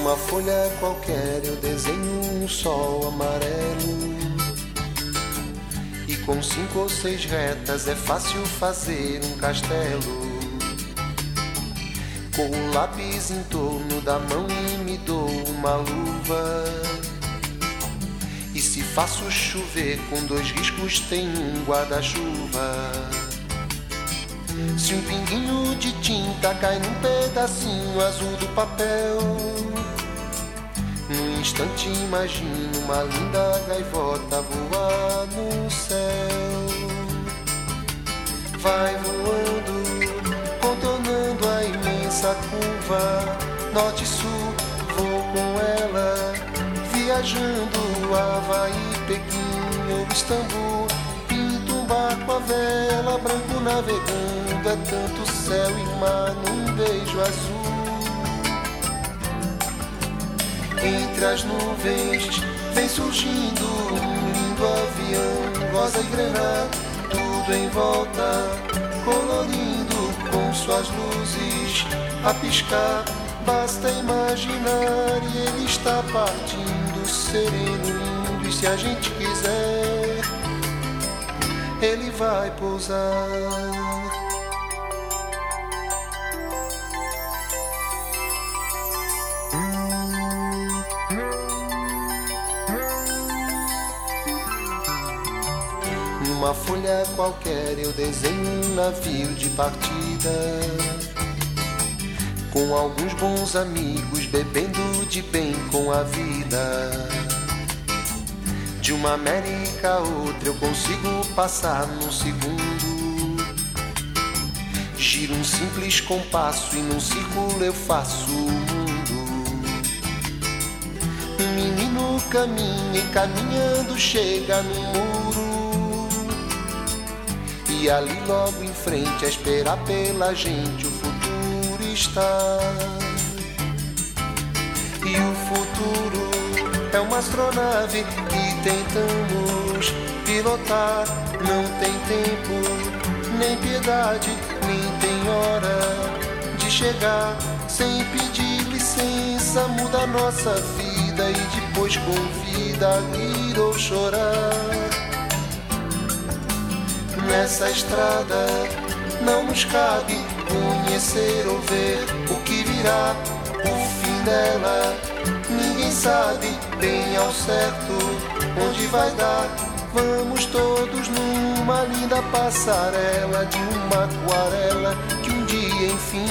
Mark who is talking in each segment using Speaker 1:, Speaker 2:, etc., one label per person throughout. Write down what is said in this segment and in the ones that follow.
Speaker 1: Numa folha qualquer eu desenho um sol amarelo, e com 5 ou 6 retas é fácil fazer um castelo. Com o lápis em torno da mão e me dou uma luva, e se faço chover com 2 riscos tem um guarda-chuva. Se um pinguinho de tinta cai num pedacinho azul do papel, num instante imagino uma linda gaivota voar no céu. Vai voando, contornando a imensa curva, norte e sul, vou com ela, viajando Havaí, Pequim ou Istambul. Pinto um barco à vela, branco navegando, é tanto céu e mar num beijo azul. Entre as nuvens vem surgindo um lindo avião, rosa e grená, tudo em volta, colorindo com suas luzes a piscar. Basta imaginar e ele está partindo, sereno, lindo, e se a gente quiser, ele vai pousar. Numa folha qualquer eu desenho um navio de partida, com alguns bons amigos bebendo de bem com a vida. De uma América a outra eu consigo passar num segundo. Giro um simples compasso e num círculo eu faço o mundo. Um menino caminha e caminhando chega no muro, e ali logo em frente a esperar pela gente o futuro está. E o futuro é uma astronave que tentamos pilotar. Não tem tempo, nem piedade, nem tem hora de chegar. Sem pedir licença muda a nossa vida e depois convida a rir ou chorar. Nessa estrada não nos cabe conhecer ou ver o que virá, o fim dela. Ninguém sabe bem ao certo onde vai dar. Vamos todos numa linda passarela de uma aquarela que um dia enfim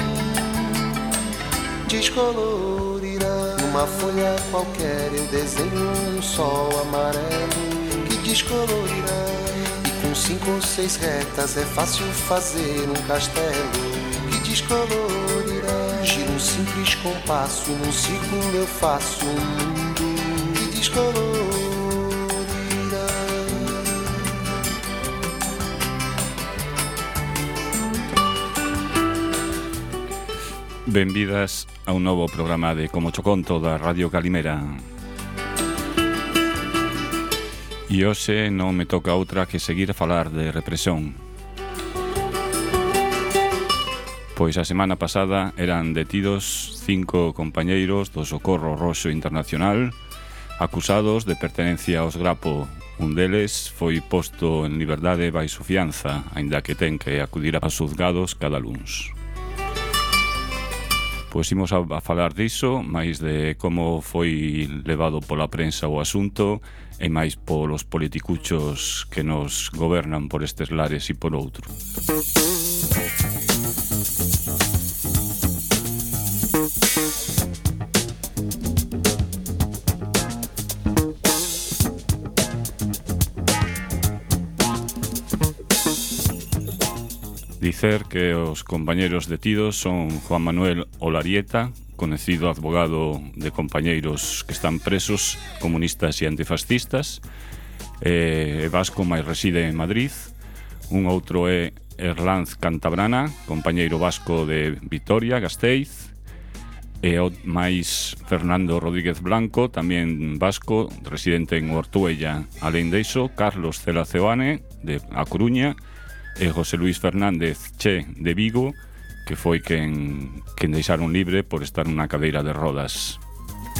Speaker 1: descolorirá. Numa folha qualquer eu desenho um sol amarelo que descolorirá. Com 5 ou 6 retas é fácil fazer um castelo que descolorirá. Giro um simples compasso e num círculo eu faço um mundo que descolorirá.
Speaker 2: Benvidas a un novo programa de Como Cho Conto da Radio Calimera. E hoxe non me toca outra que seguir a falar de represión. Pois a semana pasada eran detidos 5 compañeiros do Socorro Roxo Internacional acusados de pertenencia aos Grapo. Un deles foi posto en liberdade baixo fianza, aínda que ten que acudir aos xulgados cada luns. Pois imos a falar diso, máis de como foi levado pola prensa o asunto e máis polos politicuchos que nos gobernan por estes lares e por outro. Dicer que os compañeros detidos son Juan Manuel Olarieta, conocido advogado de compañeiros que están presos, comunistas e antifascistas, vasco, mais reside en Madrid. Un outro é Erlanz Cantabrana, compañeiro vasco de Vitoria, Gasteiz, e o máis Fernando Rodríguez Blanco, tamén vasco, residente en Ortuella. Alén diso, Carlos Celaceoane, de A Coruña, e José Luis Fernández Che, de Vigo, que foi quen deixaron libre por estar nunha cadeira de rodas.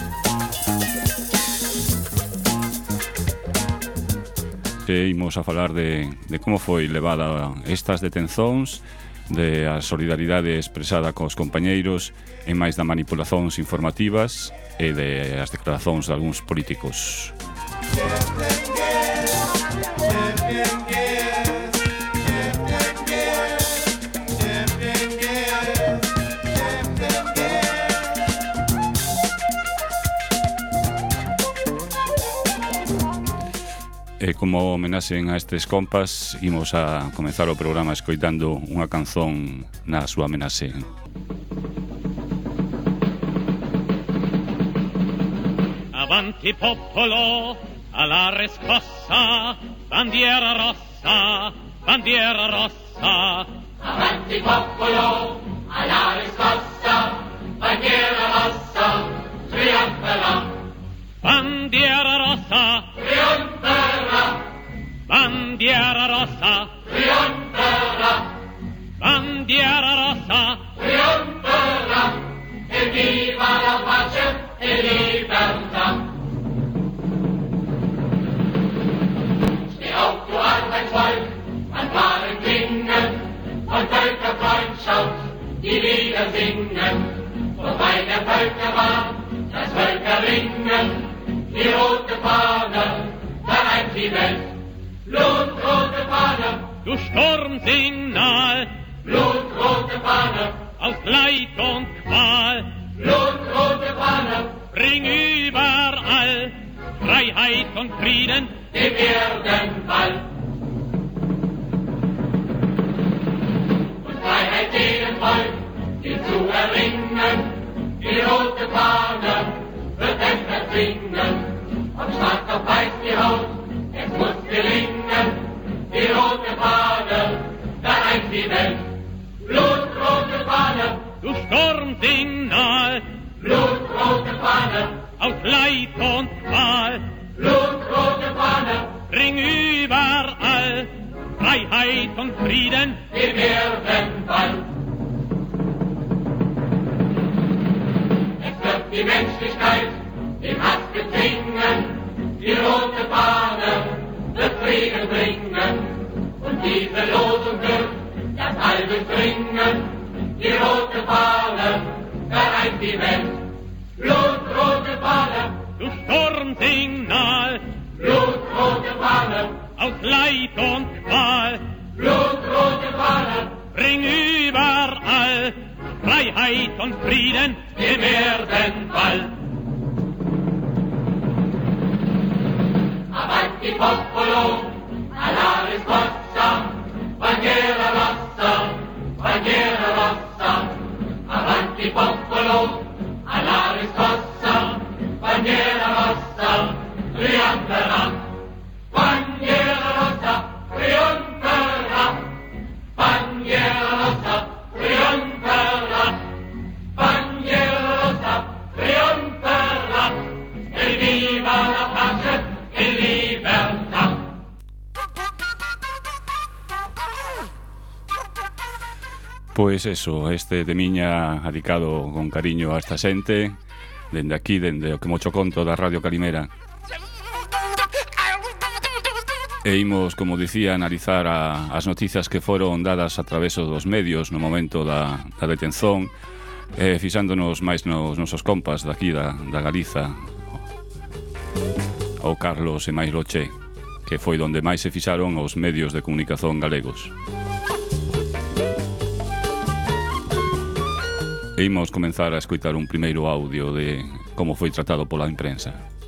Speaker 2: Imos a falar de como foi levada estas detencións, de a solidaridade expresada cos compañeiros, e máis da manipulacións informativas e de as declaracións de algúns políticos. E como homenaxen a estes compas, imos a comezar o programa escoitando unha canzón na súa homenaxe.
Speaker 3: Avanti popolo, alla riscossa, bandiera rossa, bandiera rossa.
Speaker 4: Avanti popolo, alla riscossa, bandiera rossa, trionferà.
Speaker 3: Bandiera rossa,
Speaker 4: trionferà.
Speaker 3: Bandiera rossa,
Speaker 4: trionferà.
Speaker 3: bandiera rossa,
Speaker 4: trionferà. E viva la pace e libertà. Steh auf, du Arbeitsvolk, an wahren Dingen, von Völkerfreundschaft die Lieder singen. Wobei der Völker war, das Völkerringen, die rote Fahne vereint die Welt. Blutrote Fahne,
Speaker 3: du Sturmsignal,
Speaker 4: blutrote Fahne,
Speaker 3: aus Leid und Qual,
Speaker 4: blutrote Fahne,
Speaker 3: bring überall Freiheit und Frieden,
Speaker 4: dem Erdenball. Und Freiheit jedem Volk gilt zu erringen, die rote Fahne wird es erzwingen. Ob schwarz auf weiß die Haut, es muss gelingen, die rote Fahne vereint die Welt. Blutrote Fahne,
Speaker 3: du Sturmsignal,
Speaker 4: blutrote Fahne,
Speaker 3: aus Leid und Qual,
Speaker 4: blutrote Fahne,
Speaker 3: bring überall Freiheit und Frieden,
Speaker 4: dem Erdenball. Es wird die Menschlichkeit im Hass bezwingen, die rote Fahne wird Frieden bringen. Und diese Losung wird das All durchdringen, die rote Fahne vereint die Welt. Blutrote Fahne,
Speaker 3: du Sturmsignal,
Speaker 4: blutrote Fahne,
Speaker 3: aus Leid und Qual,
Speaker 4: blutrote Fahne,
Speaker 3: bring überall Freiheit und Frieden,
Speaker 4: dem Erdenball. Avanti popolo, alla risposta, bandiera rossa, bandiera rossa. Avanti popolo, alla risposta, bandiera rossa, trionferà. Bandiera rossa, trionferà. Bandiera rossa, trionferà. Bandiera rossa, trionferà. E viva la pace e libertà.
Speaker 2: Pois eso, este de miña adicado con cariño a esta xente, dende aquí, dende o que mocho conto da Radio Calimera. E imos, como dicía, analizar as noticias que foron dadas a través dos medios no momento da detención, fixándonos máis nos nosos compas daqui da Galiza, o Carlos e máis Loche, que foi donde máis se fixaron os medios de comunicación galegos. E imos comenzar a escoitar un primeiro audio de como foi tratado pola imprensa.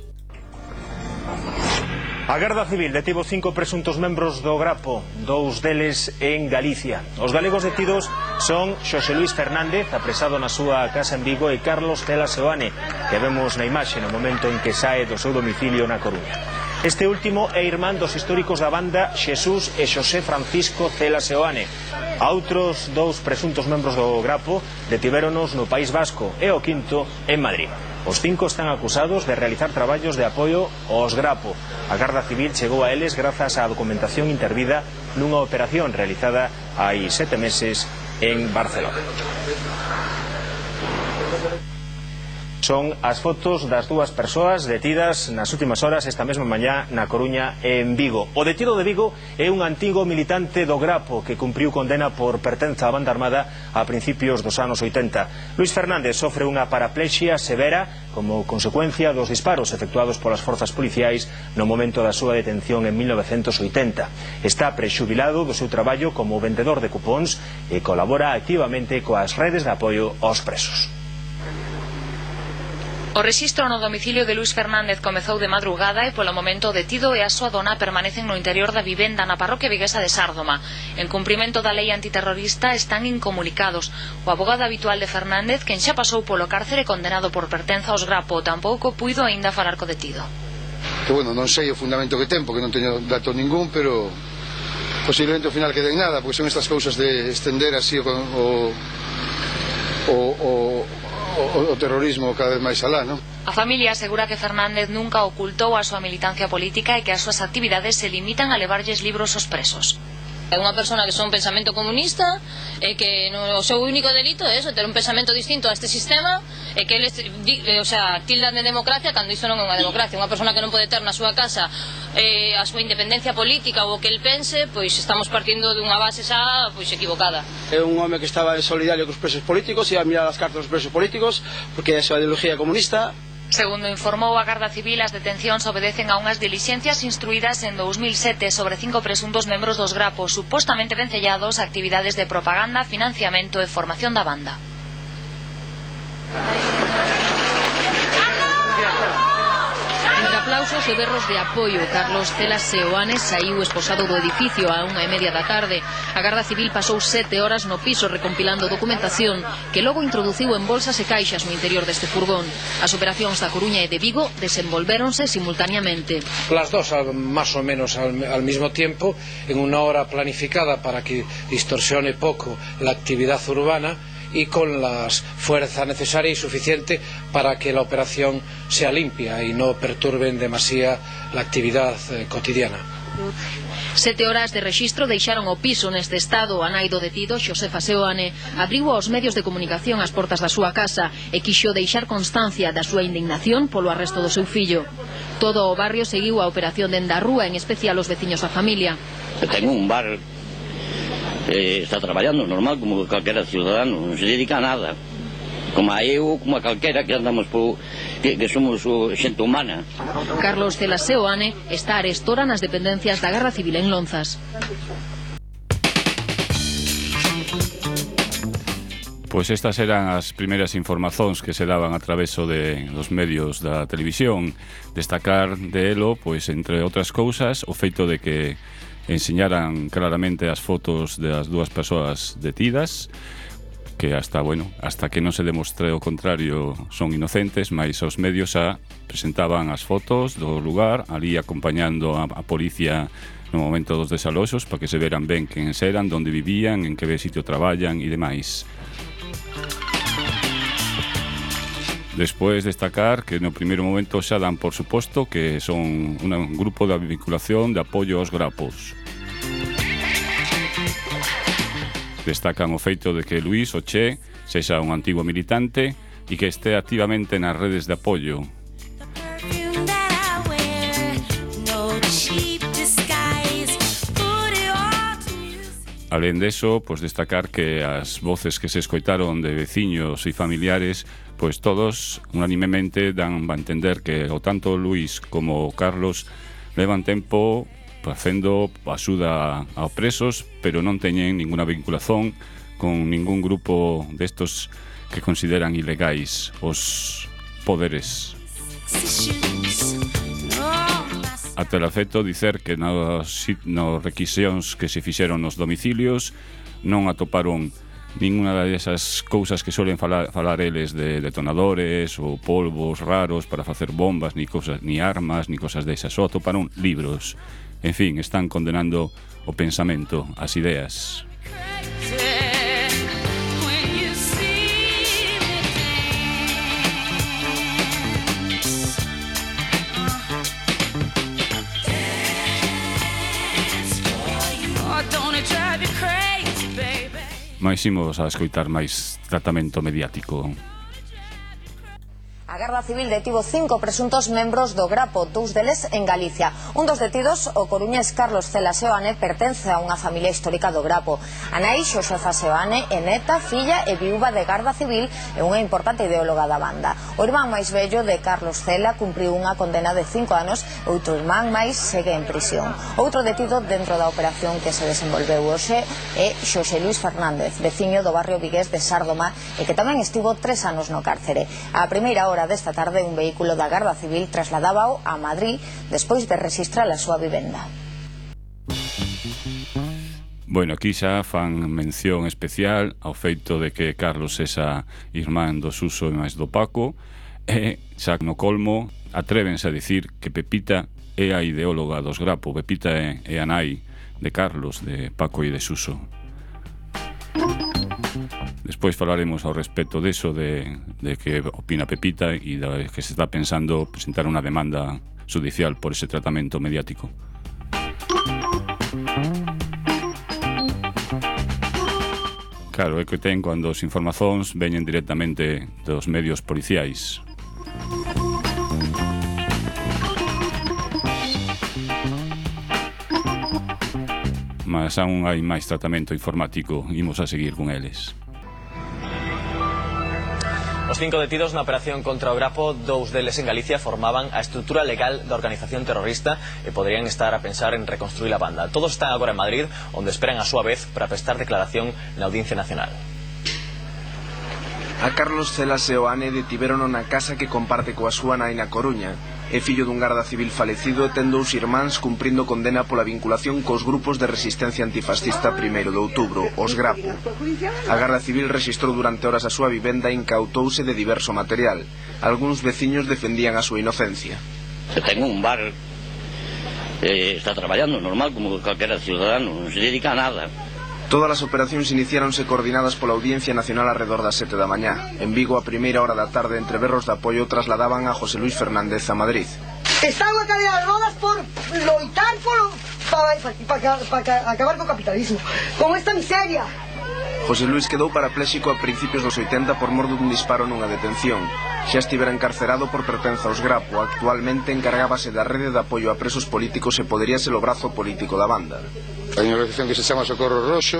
Speaker 5: A Garda Civil detivo 5 presuntos membros do Grapo, 2 deles en Galicia. Os galegos detidos son Xosé Luis Fernández, apresado na súa casa en Vigo, e Carlos Cela Seoane, que vemos na imaxe no momento en que sae do seu domicilio na Coruña. Este último é irmán dos históricos da banda Xesús e Xosé Francisco Cela Seoane. A outros 2 presuntos membros do Grapo detivéronos no País Vasco e o quinto en Madrid. Os 5 están acusados de realizar traballos de apoio aos Grapo. A Garda Civil chegou a eles grazas á documentación intervida nunha operación realizada hai 7 meses en Barcelona. son as fotos das dúas persoas detidas nas últimas horas esta mesma mañá na Coruña e en Vigo. O detido de Vigo é un antigo militante do Grapo que cumpriu condena por pertenza á banda armada a principios dos anos 80. Luís Fernández sofre unha paraplexia severa como consecuencia dos disparos efectuados polas forzas policiais no momento da súa detención en 1980. Está prexubilado do seu traballo como vendedor de cupóns e colabora activamente coas redes de apoio aos presos.
Speaker 6: O rexistro no domicilio de Luís Fernández comezou de madrugada e polo momento o detido e a súa dona permanecen no interior da vivenda na parroquia viguesa de Sárdoma. En cumprimento da lei antiterrorista están incomunicados. O abogado habitual de Fernández, quen xa pasou polo cárcere condenado por pertenza aos Grapo, tampouco puido aínda falar co detido.
Speaker 7: Que bueno, non sei o fundamento que ten, porque non teño dato ningún, pero posiblemente ao final quede en nada, porque son estas cousas de estender así o terrorismo cada vez máis alá, non?
Speaker 6: A familia asegura que Fernández nunca ocultou a súa militancia política e que as súas actividades se limitan a levarlles libros aos presos.
Speaker 8: É unha persona que son pensamento comunista e que o seu único delito é eso, ter un pensamento distinto a este sistema e que eles, tildan de democracia cando iso non é unha democracia. Unha persona que non pode ter na súa casa a súa independencia política ou o que el pense, pois estamos partindo dunha base xa pois equivocada.
Speaker 9: É un home que estaba solidario cos presos políticos e a mirar as cartas dos presos políticos porque é a súa ideoloxía comunista.
Speaker 6: Segundo informou a Garda Civil, as detencións obedecen a unhas dilixencias instruídas en 2007 sobre 5 presuntos membros dos Grapo, supostamente vencellados a actividades de propaganda, financiamento e formación da banda. Entre aplausos e berros de apoio, Carlos Cela Seoane saiu esposado do edificio a 1:30 da tarde. A Garda Civil pasou 7 horas no piso recompilando documentación que logo introduciu en bolsas e caixas no interior deste furgón. As operacións da Coruña e de Vigo desenvolvéronse simultaneamente.
Speaker 10: Las dos, más o menos al mismo tiempo, en una hora planificada para que distorsione poco la actividad urbana y con la fuerza necesaria y suficiente para que la operación sea limpia y no perturben demasiado la actividad cotidiana.
Speaker 6: 7 horas de rexistro deixaron o piso neste estado. A nai do detido, Xosefa Seoane, abriu aos medios de comunicación as portas da súa casa e quixo deixar constancia da súa indignación polo arresto do seu fillo. Todo o barrio seguiu a operación dende a rúa, en especial os veciños da familia.
Speaker 11: Ten un bar, está traballando normal como calquera ciudadano, non se dedica a nada, como a eu, como a calquera que andamos que somos xente humana.
Speaker 6: Carlos Cela Seoane está arestora nas dependencias da Garda Civil en Lonzas.
Speaker 2: Pois estas eran as primeiras informazóns que se daban a traveso dos medios da televisión. Destacar de elo, pois entre outras cousas, o feito de que enseñaran claramente as fotos das dúas persoas detidas, que hasta que non se demostre o contrario son inocentes, mas os medios presentaban as fotos do lugar, ali acompañando a policía no momento dos desaloxos, para que se veran ben quen eran, onde vivían, en que sitio traballan e demais. Despois destacar que no primeiro momento xa dan por suposto que son un grupo de vinculación de apoio aos Grapos. Destacan o feito de que Luís Oche sexa un antigo militante e que este activamente nas redes de apoio. Alén deso, pois destacar que as voces que se escoitaron de veciños e familiares, pois todos unanimemente dan a entender que o tanto Luís como Carlos levan tempo facendo axuda a presos, pero non teñen ninguna vinculación con ningún grupo destos que consideran ilegais os poderes. Ata o efecto dicer que nos requisións que se fixeron nos domicilios non atoparon ninguna desas cousas que suelen falar eles de detonadores ou polvos raros para facer bombas, ni armas, ni cosas desas. Só atoparon libros. En fin, están condenando o pensamento, as ideas. Mais imos a escoitar máis tratamento mediático.
Speaker 12: A Garda Civil detivo 5 presuntos membros do Grapo, 2 deles en Galicia. Un dos detidos, o coruñés Carlos Cela Seoane, pertence a unha familia histórica do Grapo. A nai, Xosefa Seoane, é neta, filla e viúva de Garda Civil e unha importante ideóloga da banda. O irmán máis vello de Carlos Cela cumpriu unha condena de 5 anos e outro irmán máis segue en prisión. Outro detido dentro da operación que se desenvolveu hoxe é Xosé Luis Fernández, veciño do barrio vigués de Sárdoma e que tamén estivo 3 anos no cárcere. A primeira hora desta tarde un vehículo da Garda Civil trasladábao a Madrid despois de registrar a súa vivenda.
Speaker 2: Bueno, aquí xa fan mención especial ao feito de que Carlos esa irmán do Suso e máis do Paco, e xa no colmo atrévense a dicir que Pepita é a ideóloga dos Grapo. Pepita é a nai de Carlos, de Paco e de Suso. Despois falaremos ao respecto deso de que opina Pepita e de que se está pensando presentar unha demanda judicial por ese tratamento mediático. Claro, é que ten cando as informacións veñen directamente dos medios policiais. Mas aún hai máis tratamento informático. Imos a seguir con eles.
Speaker 13: Os 5 detidos na operación contra o Grapo, 2 deles en Galicia, formaban a estrutura legal da organización terrorista e poderían estar a pensar en reconstruir a banda. Todos están agora en Madrid, onde esperan a súa vez para prestar declaración na Audiencia Nacional.
Speaker 14: A Carlos Cela Seoane detiverono na casa que comparte coa súa nai na Coruña. É fillo dun garda civil falecido e ten 2 irmáns cumprindo condena pola vinculación cos grupos de resistencia antifascista 1º de outubro, os Grapo. A Garda Civil rexistrou durante horas a súa vivenda e incautouse de diverso material. Algúns veciños defendían a súa inocencia.
Speaker 11: Se ten un bar, está traballando normal como calquera ciudadano, non se dedica a nada.
Speaker 14: Todas as operacións iniciáronse coordinadas pola Audiencia Nacional alrededor das 7 da mañá. En Vigo, a primeira hora da tarde, entre berros de apoio, trasladaban a José Luis Fernández a Madrid.
Speaker 15: Están a cadeia das rodas por loitar para acabar co capitalismo, con esta miseria.
Speaker 14: José Luis quedou parapléxico a principios dos 80 por mor dun disparo nunha detención. Xa estivera encarcerado por pertenza aos Grapo. Actualmente encargábase da rede de apoio a presos políticos e podería ser o brazo político da banda.
Speaker 7: Hai unha organización que se chama Socorro Roxo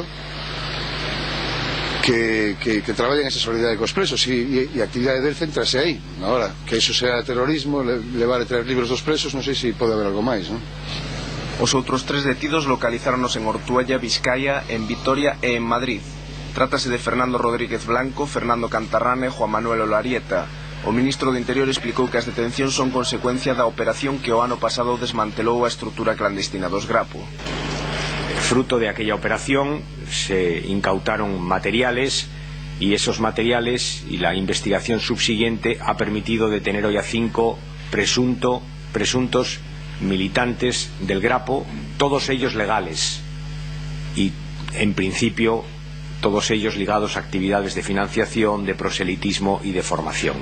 Speaker 7: que traballa en esa solidaridade cos presos e a actividade del centrase aí. Ahora, que iso sea terrorismo, levar e traer libros dos presos, non sei se pode haber algo máis, non?
Speaker 14: Os outros 3 detidos localizáronos en Ortuella, Vizcaya, en Vitoria e en Madrid. Trátase de Fernando Rodríguez Blanco, Fernando Cantarrane e Juan Manuel Olarieta. O ministro do Interior explicou que as detencións son consecuencia da operación que o ano pasado desmantelou a estrutura clandestina dos Grapo.
Speaker 5: Fruto de aquella operación se incautaron materiales y esos materiales y la investigación subsiguiente ha permitido detener hoy a 5 presuntos militantes del Grapo, todos ellos legales y en principio todos ellos ligados a actividades de financiación, de proselitismo y de formación.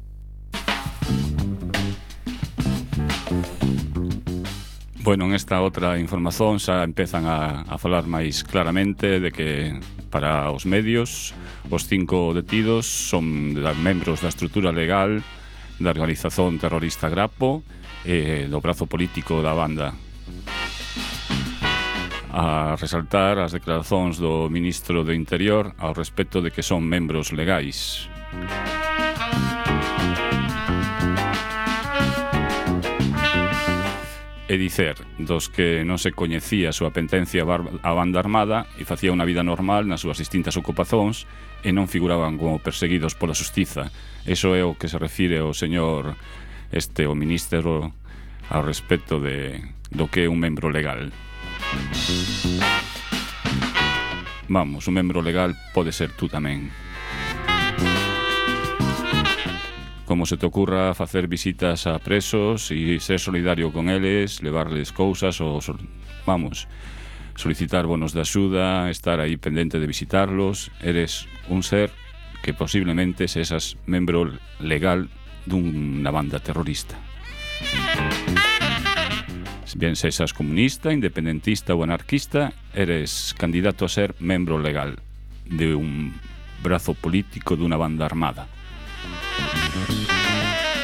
Speaker 2: Bueno, en esta outra información xa empezan a falar máis claramente de que para os medios os 5 detidos son membros da estrutura legal da organización terrorista Grapo e do brazo político da banda. A resaltar as declaracións do ministro do Interior ao respecto de que son membros legais. E dicer dos que non se coñecía a súa pertencia á banda armada e facía unha vida normal nas súas distintas ocupacións e non figuraban como perseguidos pola xustiza. Eso é o que se refire o señor o ministro ao respecto do que é un membro legal. Vamos, un membro legal pode ser tú tamén. Como se te ocurra facer visitas a presos e ser solidario con eles, levarles cousas ou, vamos, solicitar bonos de axuda, estar aí pendente de visitarlos, eres un ser que posiblemente sesas membro legal dunha banda terrorista. Bien sesas comunista, independentista ou anarquista, eres candidato a ser membro legal de un brazo político dunha banda armada.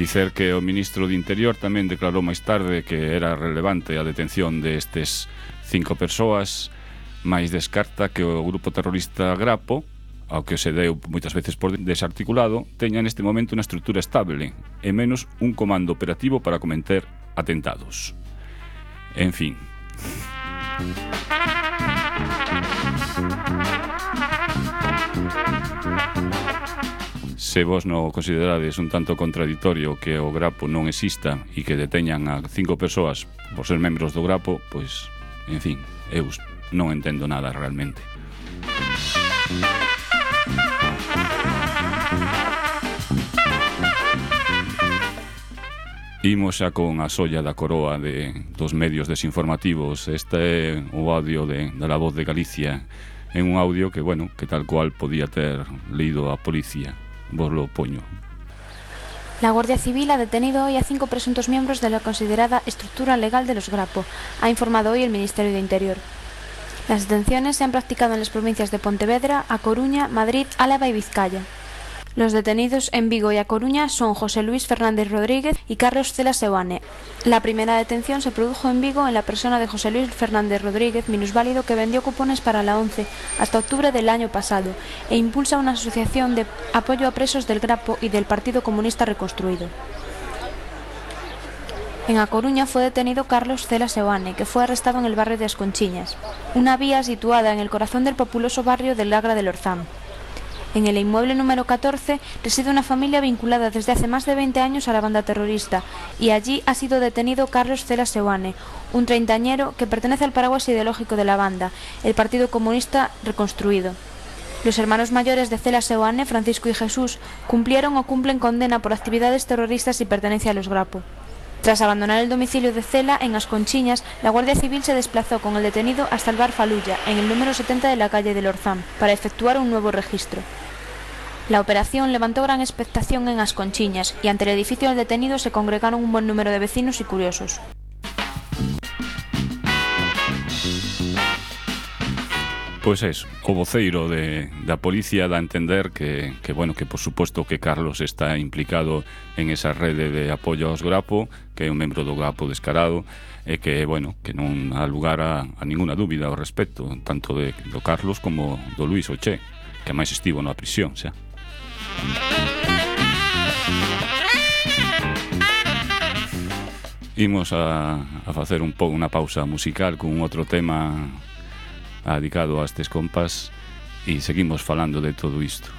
Speaker 2: Dicer que o ministro de Interior tamén declarou máis tarde que era relevante a detención destes 5 persoas, máis descarta que o grupo terrorista Grapo, ao que se deu moitas veces por desarticulado, teña neste momento unha estrutura estable e menos un comando operativo para cometer atentados. En fin. Se vos non considerades un tanto contradictorio que o Grapo non exista e que deteñan a 5 persoas por ser membros do Grapo, pois, en fin, eu non entendo nada realmente. Imos xa con a xoia da coroa dos medios desinformativos. Este é o audio da La Voz de Galicia, en un audio que, bueno, que tal cual podía ter leído a policía. Vos lo poño.
Speaker 16: La Guardia Civil ha detenido hoy a 5 presuntos miembros de la considerada estructura legal de los Grapo, ha informado hoy el Ministerio de Interior. Las detenciones se han practicado en las provincias de Pontevedra, A Coruña, Madrid, Álava y Vizcaya. Los detenidos en Vigo y A Coruña son José Luis Fernández Rodríguez y Carlos Cela Seoane. La primera detención se produjo en Vigo en la persona de José Luis Fernández Rodríguez, minusválido que vendió cupones para la ONCE hasta octubre del año pasado e impulsa una asociación de apoyo a presos del Grapo y del Partido Comunista Reconstruido. En A Coruña fue detenido Carlos Cela Seoane, que fue arrestado en el barrio de As Conchiñas, una vía situada en el corazón del populoso barrio del Agra del Orzán. En el inmueble número 14 reside una familia vinculada desde hace más de 20 años a la banda terrorista y allí ha sido detenido Carlos Cela Seoane, un treintañero que pertenece al paraguas ideológico de la banda, el Partido Comunista Reconstruido. Los hermanos mayores de Cela Seoane, Francisco y Jesús, cumplieron o cumplen condena por actividades terroristas y pertenencia a los Grapo. Tras abandonar el domicilio de Cela en As Conchiñas, la Guardia Civil se desplazó con el detenido hasta el bar Faluya, en el número 70 de la calle del Orzán, para efectuar un nuevo registro. La operación levantó gran expectación en As Conchiñas y ante el edificio del detenido se congregaron un buen número de vecinos y curiosos.
Speaker 2: Pois é, o voceiro da policía dá a entender que por suposto que Carlos está implicado en esa rede de apoio aos Grapo, que é un membro do Grapo descarado, e que, que non há lugar a ninguna dúbida ao respecto, tanto do Carlos como do Luís Oché, que máis estivo na prisión, xa. Imos a facer un pouco unha pausa musical con outro tema dedicado a estes compas e seguimos falando de todo isto.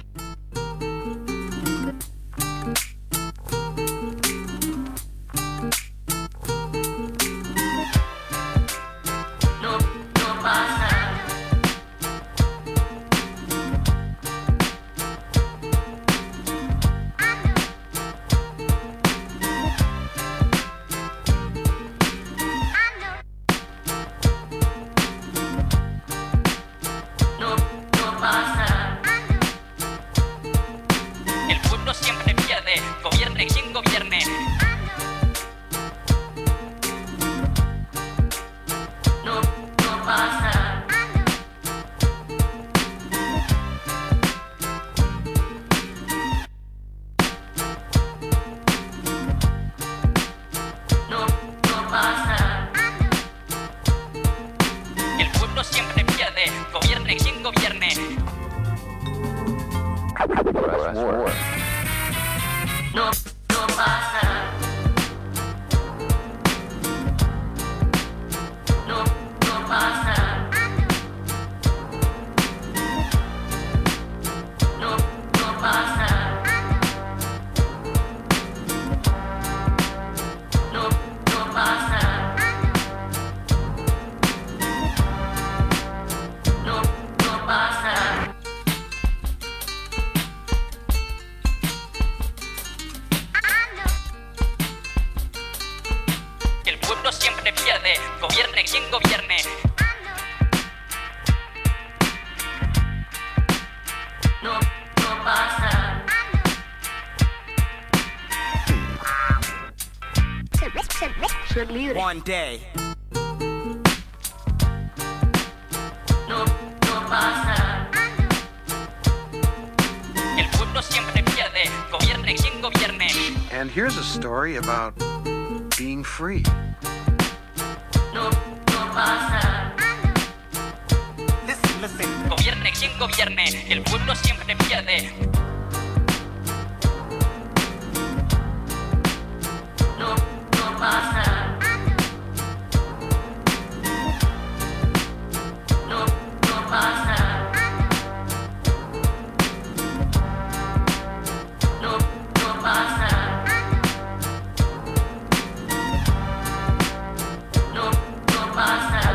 Speaker 17: One day. No pasa. El pueblo siempre pierde, gobierne quien gobierne.
Speaker 18: And here's a story about being free.
Speaker 17: No pasa.
Speaker 19: Listen, gobierne quien gobierne, el pueblo siempre pierde.
Speaker 17: No pasa. No pasa. No pasa. No pasa.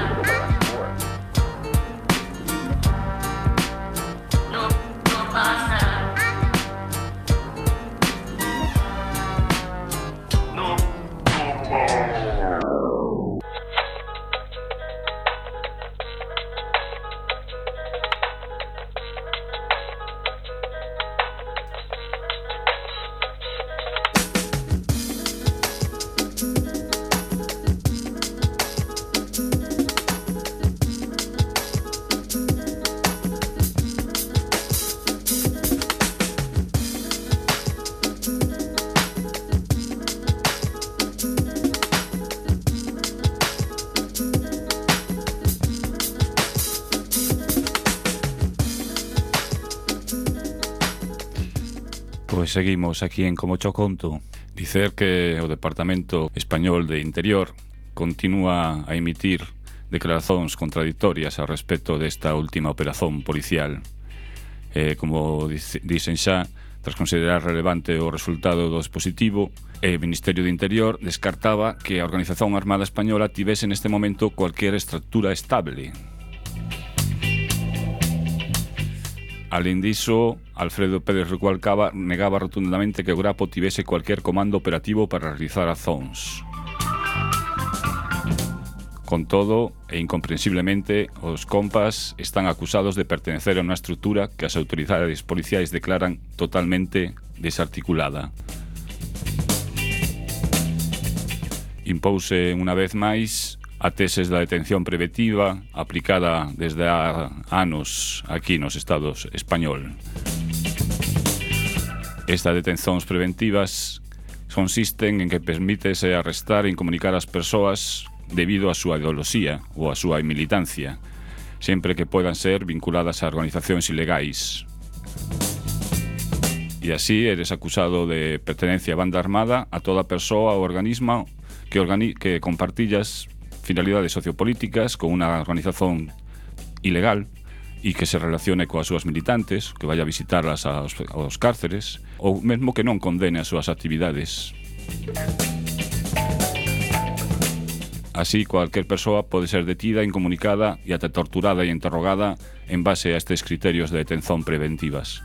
Speaker 2: Pois seguimos aquí en Como Cho Conto. Dicer que o Departamento Español de Interior continúa a emitir declaracións contradictorias ao respecto desta última operación policial. Como dicen xa, tras considerar relevante o resultado do dispositivo, o Ministerio de Interior descartaba que a Organización Armada Española tivese neste momento cualquier estructura estable. Alén diso, Alfredo Pérez Rubalcaba negaba rotundamente que o Grapo tivese cualquier comando operativo para realizar azóns. Con todo, e incomprensiblemente, os compas están acusados de pertenecer a unha estrutura que as autoridades policiais declaran totalmente desarticulada. Impouse unha vez máis a teses da detención preventiva aplicada desde há anos aquí nos Estados español. Estas detencións preventivas consisten en que permítese arrestar e incomunicar as persoas debido a súa ideoloxía ou a súa militancia, sempre que podan ser vinculadas a organizacións ilegais. E así eres acusado de pertenencia a banda armada a toda persoa ou organismo que compartillas finalidades sociopolíticas con unha organización ilegal e que se relacione coas súas militantes, que vaya a visitarlas aos cárceres, ou mesmo que non condene as súas actividades. Así, cualquier persoa pode ser detida, incomunicada e ata torturada e interrogada en base a estes criterios de detención preventivas.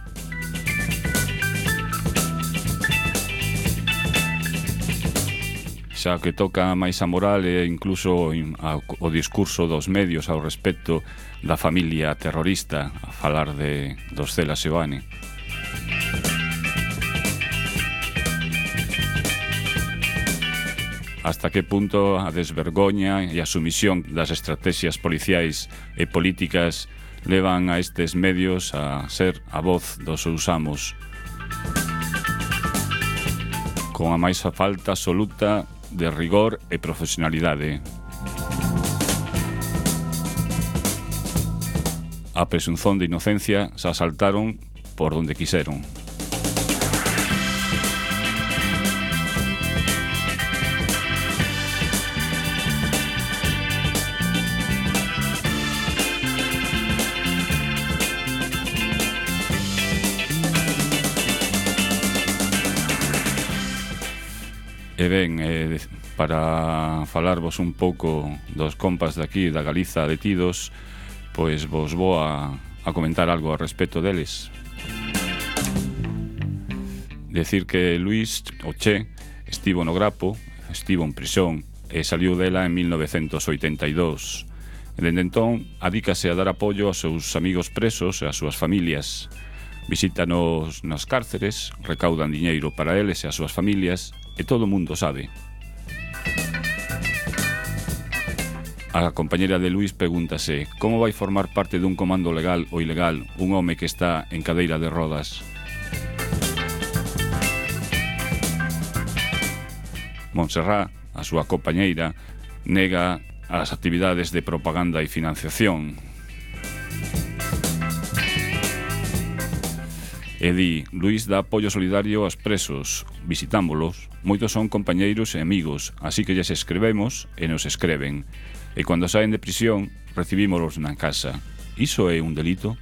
Speaker 2: Xa que toca máis a moral e incluso o discurso dos medios ao respecto da familia terrorista, a falar dos Cela Seoane. Hasta que punto a desvergoña e a sumisión das estrategias policiais e políticas levan a estes medios a ser a voz dos seus amos, con a máis falta absoluta de rigor e profesionalidade. A presunción de inocencia se asaltaron por donde quixeron. E ben, para falarvos un pouco dos compas de aquí, da Galiza detidos, pois vos vou a comentar algo ao respecto deles. Decir que Luis, o Che, estivo no Grapo, estivo en prisión e saliu dela en 1982. E dende entón, adícase a dar apoio aos seus amigos presos e ás súas familias. Visítanos nas cárceres, recaudan diñeiro para eles e as súas familias, e todo o mundo sabe. A compañera de Luis pregúntase como vai formar parte dun comando legal ou ilegal un home que está en cadeira de rodas. Montserrat, a súa compañeira, nega as actividades de propaganda e financiación. E di, Luís dá apoio solidario aos presos, visitámbolos, moitos son compañeiros e amigos, así que lles escrevemos e nos escreven, e cando saen de prisión, recibímolos na casa. Iso é un delito?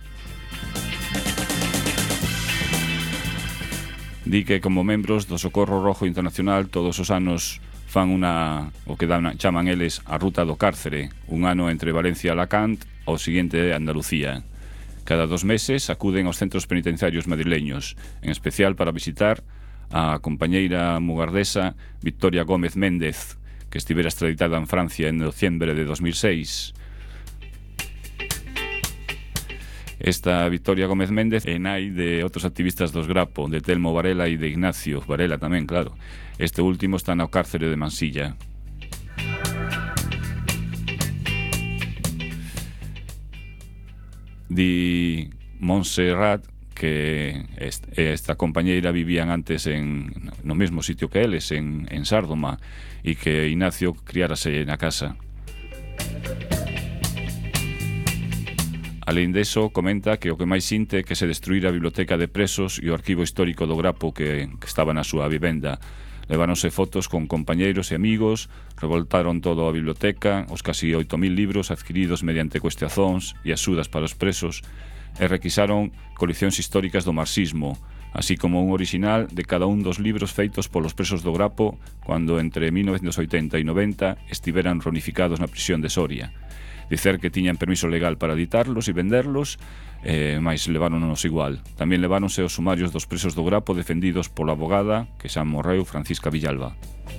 Speaker 2: Di que como membros do Socorro Rojo Internacional todos os anos fan o que chaman eles a ruta do cárcere, un ano entre Valencia e Alacant, ao seguinte Andalucía. Cada 2 meses acuden aos centros penitenciarios madrileños, en especial para visitar a compañeira mugardesa Victoria Gómez Méndez, que estivera extraditada en Francia en diciembre de 2006. Esta Victoria Gómez Méndez é nai de outros activistas dos Grapo, de Telmo Varela e de Ignacio Varela tamén, claro. Este último está no cárcere de Mansilla. Di Montserrat que esta compañeira vivían antes no mesmo sitio que eles, en Sárdoma, e que Ignacio criárase na casa. Alén deso, comenta que o que máis sinte é que se destruíra a biblioteca de presos e o arquivo histórico do Grapo que estaba na súa vivenda. Leváronse fotos con compañeiros e amigos, revoltaron todo a biblioteca, os casi 8.000 libros adquiridos mediante cuestiazóns e axudas para os presos, e requisaron coleccións históricas do marxismo, así como un original de cada un dos libros feitos polos presos do Grapo cando entre 1980 e 90 estiveran ronificados na prisión de Soria. Dicer que tiñan permiso legal para editarlos e venderlos, mas leváronos igual. Tamén leváronse os sumarios dos presos do Grapo defendidos pola abogada que xa morreu, Francisca Villalba.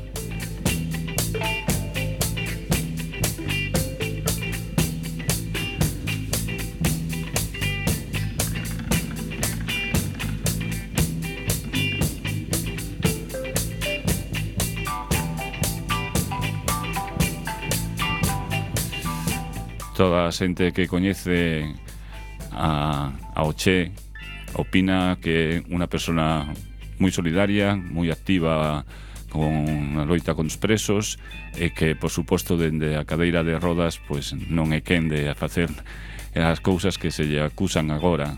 Speaker 2: Toda a xente que coñece ao Che opina que é unha persona moi solidaria, moi activa con a loita con os presos e que, por suposto, dende a cadeira de rodas pois non é quen de facer as cousas que se lle acusan agora.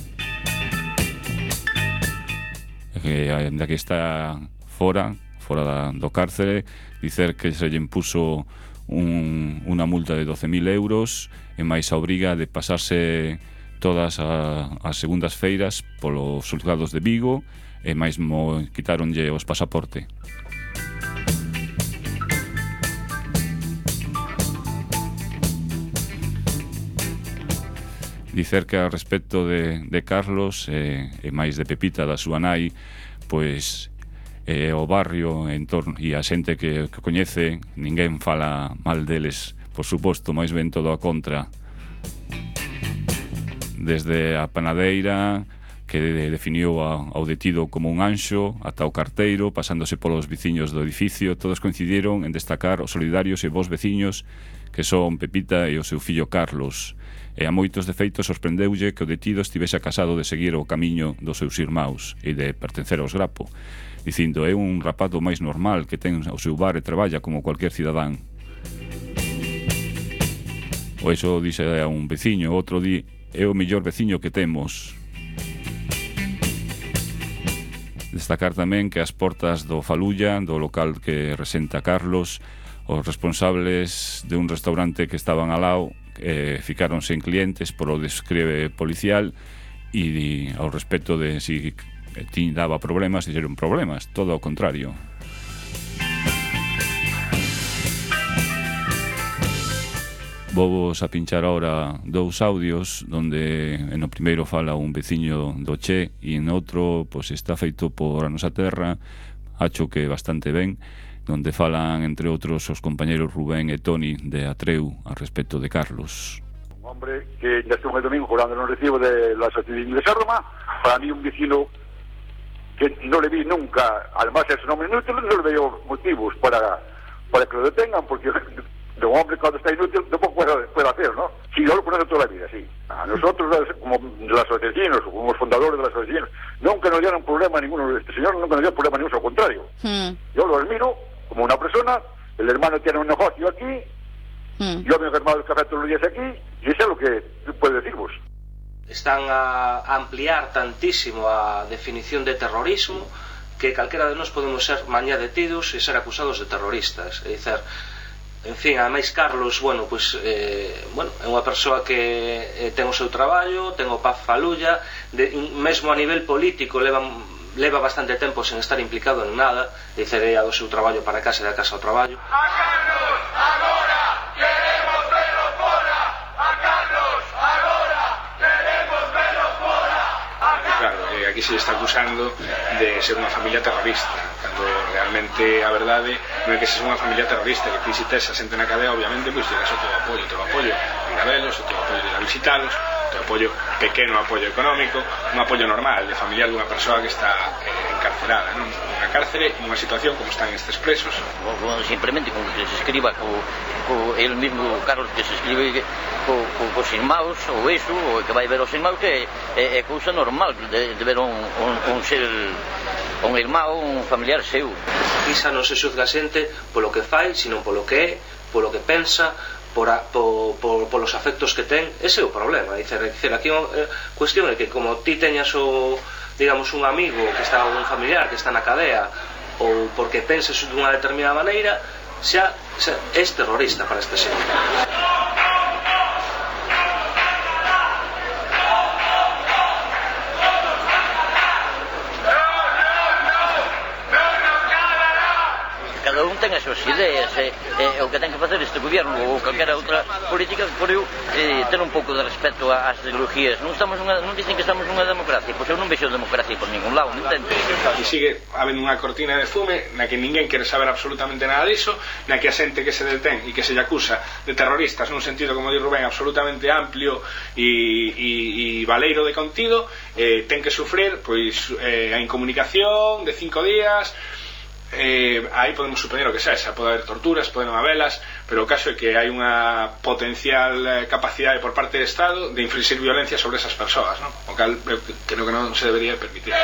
Speaker 2: Que ainda que está fora do cárcere, dicer que se lle impuso unha multa de 12.000 euros e máis a obriga de pasarse todas as segundas feiras polos xulgados de Vigo e máis quitaronlle os pasaporte. Dicer que a respecto de Carlos e máis de Pepita, da súa nai, pois o barrio en torno e a xente que coñece, ninguén fala mal deles, por suposto, máis ben todo a contra. Desde a panadeira que definiu ao detido como un anxo, ata o carteiro, pasándose polos veciños do edificio, todos coincidiron en destacar os solidarios e bons veciños que son Pepita e o seu fillo Carlos, e a moitos de feito sorprendeulle que o detido estivese casado de seguir o camiño dos seus irmãos e de pertencer aos Grapo, dicindo, é un rapazo máis normal que ten o seu bar e traballa como cualquier cidadán. O iso dixe a un veciño, outro di, é o mellor veciño que temos. Destacar tamén que as portas do Falulla, do local que resenta Carlos, os responsables de un restaurante que estaban ao lado ficaron sen clientes polo descreve policial e ao respecto de si daba problemas, dixeron problemas, todo ao contrario. Vou a pinchar ahora 2 audios donde no primeiro fala un veciño do Che e en outro pois está feito por a nosa terra, acho que bastante ben, donde falan entre outros os compañeros Rubén e Toni de Atreu a respecto de Carlos.
Speaker 20: Un hombre que ya estuvo el domingo jurando en un recibo de la Asociación de Sárdoma, para mí un vecino que no le vi nunca, además es un hombre inútil, no le veo motivos para que lo detengan, porque de un hombre cuando está inútil tampoco puede hacer, ¿no? Sí, yo lo conozco toda la vida, sí. A nosotros, como las asociaciones, o como los fundadores de las asociaciones, nunca nos dieron problema ninguno, este señor nunca nos dio problema ninguno, al contrario. Yo lo admiro como un persona, el hermano tiene un negocio aquí, yo me he firmado el café todos los días aquí, y eso es lo que puedo decir vos.
Speaker 21: Están a ampliar tantísimo a definición de terrorismo que calquera de nós podemos ser mañá detidos e ser acusados de terroristas. É dicer, en fin, ademais Carlos, bueno, pois, é unha persoa que ten o seu traballo, ten o paz falulla, mesmo a nivel político leva bastante tempo sen estar implicado en nada, dicer, é do seu traballo para casa e da casa ao traballo.
Speaker 4: A Carlos, agora, queremos verlo fora. A Carlos, agora, queremos verlo fora.
Speaker 22: Claro, aquí se está acusando de ser unha familia terrorista, cando realmente a verdade non é que sexa unha familia terrorista, que ti se tes a xente na cadea, obviamente, pois tens o teu apoio en Gabelos, o teu apoio de ir a visitalos, o teu apoio, pequeno apoio económico, un apoio normal de familiar dunha persoa que está encarcerada, non? Unha cárcere, unha situación como están estes presos.
Speaker 11: Simplemente como que se escriba el mismo Carlos que se escribe cos irmãos, ou eso, ou que vai ver os irmãos, que é cousa normal de ver un irmão, un familiar seu.
Speaker 21: Aquí xa non se xuzga a xente polo que fai, sino polo que é, polo que pensa, polos afectos que ten. Ese é o problema. Dicer, aquí a cuestión é que como ti teñas digamos, un amigo que está, un familiar que está na cadea, ou porque penses dunha determinada maneira, xa és terrorista para esta xente.
Speaker 11: Cada un ten as súas ideas, o que ten que facer este goberno ou calquera outra política, por eu ter un pouco de respeto ás ideologías. Non dicen que estamos nunha democracia, pois eu non vexo democracia por ningún lado, non entendo.
Speaker 22: E sigue habendo unha cortina de fume na que ninguén quere saber absolutamente nada diso, na que a xente que se detén e que se lle acusa de terroristas nun sentido, como di Rubén, absolutamente amplio e valeiro de contido, ten que sufrir pois a incomunicación de 5 días. Aí podemos supoñer o que sexa, pode haber torturas, poden habelas, pero o caso é que hai unha potencial capacidade por parte do Estado de infligir violencia sobre esas persoas, non? O cal eu creo que non se debería permitir.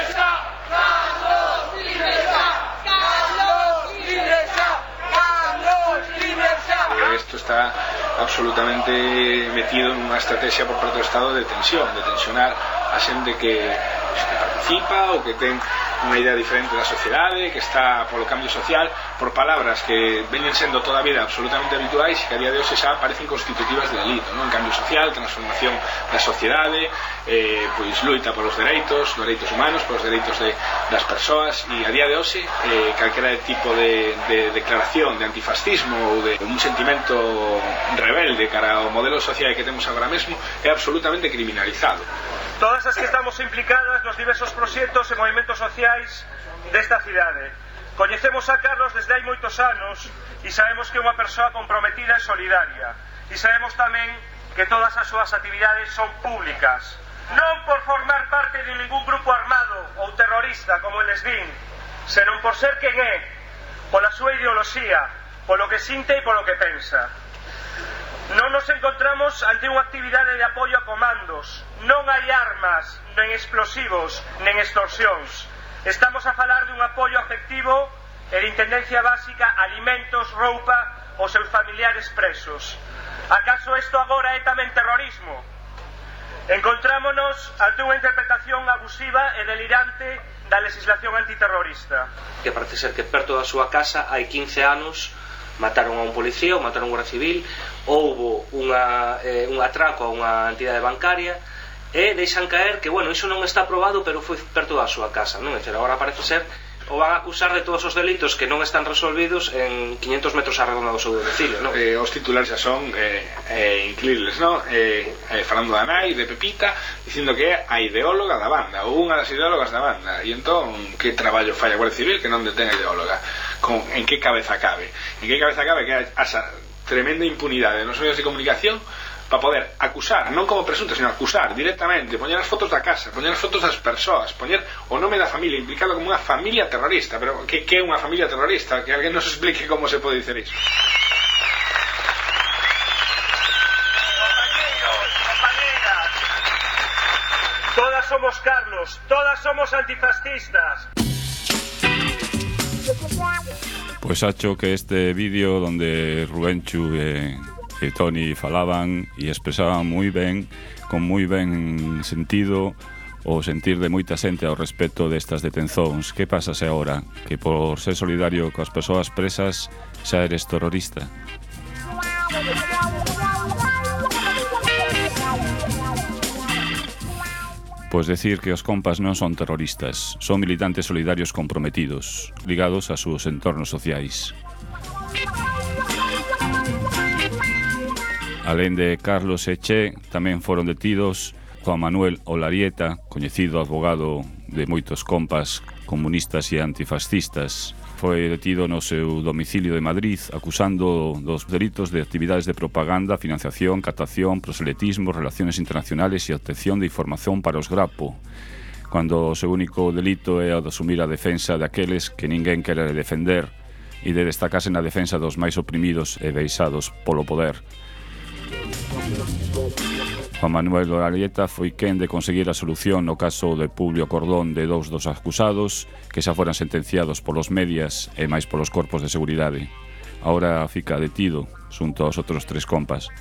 Speaker 22: Isto está absolutamente metido nunha estrategia por parte do Estado de tensionar a xente que participa ou que ten unha idea diferente da sociedade, que está polo cambio social, por palabras que veñen sendo toda a vida absolutamente habituais e que a día de hoxe xa parecen constitutivas de delito, non? Cambio social, transformación da sociedade, pois loita polos dereitos humanos, polos dereitos das persoas, e a día de hoxe calquera tipo de declaración de antifascismo ou de un sentimento rebelde cara ao modelo social que temos agora mesmo é absolutamente criminalizado.
Speaker 23: Todas as que estamos implicadas nos diversos proxectos e movimentos sociais desta cidade. Coñecemos a Carlos desde hai moitos anos e sabemos que é unha persoa comprometida e solidaria. E sabemos tamén que todas as súas actividades son públicas. Non por formar parte de ningún grupo armado ou terrorista, como eles din, senón por ser quen é, pola súa ideoloxía, polo que sinte e polo que pensa. Non nos encontramos ante unha actividade de apoio a comandos. Non hai armas, nen explosivos, nen extorsións. Estamos a falar dun apoio afectivo e de intendencia básica, alimentos, roupa aos seus familiares presos. Acaso isto agora é tamén terrorismo? Encontrámonos ante unha interpretación abusiva e delirante da legislación antiterrorista. Que parece ser que perto da súa casa hai 15 anos mataron a un policía ou mataron a un guardia civil, houbo un atraco a unha entidade bancaria e deixan caer que, bueno, iso non está aprobado, pero foi perto da súa casa, non? É dicir, agora parece ser o van a acusar de todos os delitos que non están resolvidos en 500 metros á redonda do seu domicilio, non?
Speaker 22: Os titulares xa son increíbles, non? Falando da nai, de Pepita, dicindo que é a ideóloga da banda, ou unha das ideólogas da banda, e entón, que traballo fai a Guardia Civil que non detén a ideóloga? En que cabeza cabe? En que cabeza cabe que haxa tremenda impunidade nos medios de comunicación para poder acusar, non como presunto, sino acusar directamente, poñer as fotos da casa, poñer as fotos das persoas, poñer o nome da familia implicado como unha familia terrorista. Pero que é unha familia terrorista? Que alguén nos explique como se pode dicer iso.
Speaker 23: Compañeras, todas somos Carlos, todas somos antifascistas.
Speaker 2: Pois acho que este vídeo donde Rubenchu e Toni falaban e expresaban moi ben, con moi ben sentido, o sentir de moita xente ao respecto destas detenzóns. Que pasa se agora? Que por ser solidario coas persoas presas xa eres terrorista? Pois decir que os compas non son terroristas, son militantes solidarios comprometidos, ligados a súas entornos sociais. Alén de Carlos e Che, tamén foron detidos Juan Manuel Olarieta, coñecido advogado de moitos compas comunistas e antifascistas. Foi detido no seu domicilio de Madrid acusando dos delitos de actividades de propaganda, financiación, captación, proselitismo, relaciones internacionales e obtención de información para os Grapo, cuando o seu único delito é o de asumir a defensa daqueles que ninguén quere defender e de destacarse na defensa dos máis oprimidos e vexados polo poder. Juan Manuel Olarieta foi quen de conseguir a solución no caso de Publio Cordón de dous dos acusados que xa foran sentenciados polos medias e máis polos corpos de seguridade. Ahora fica detido xunto aos outros 3 compas.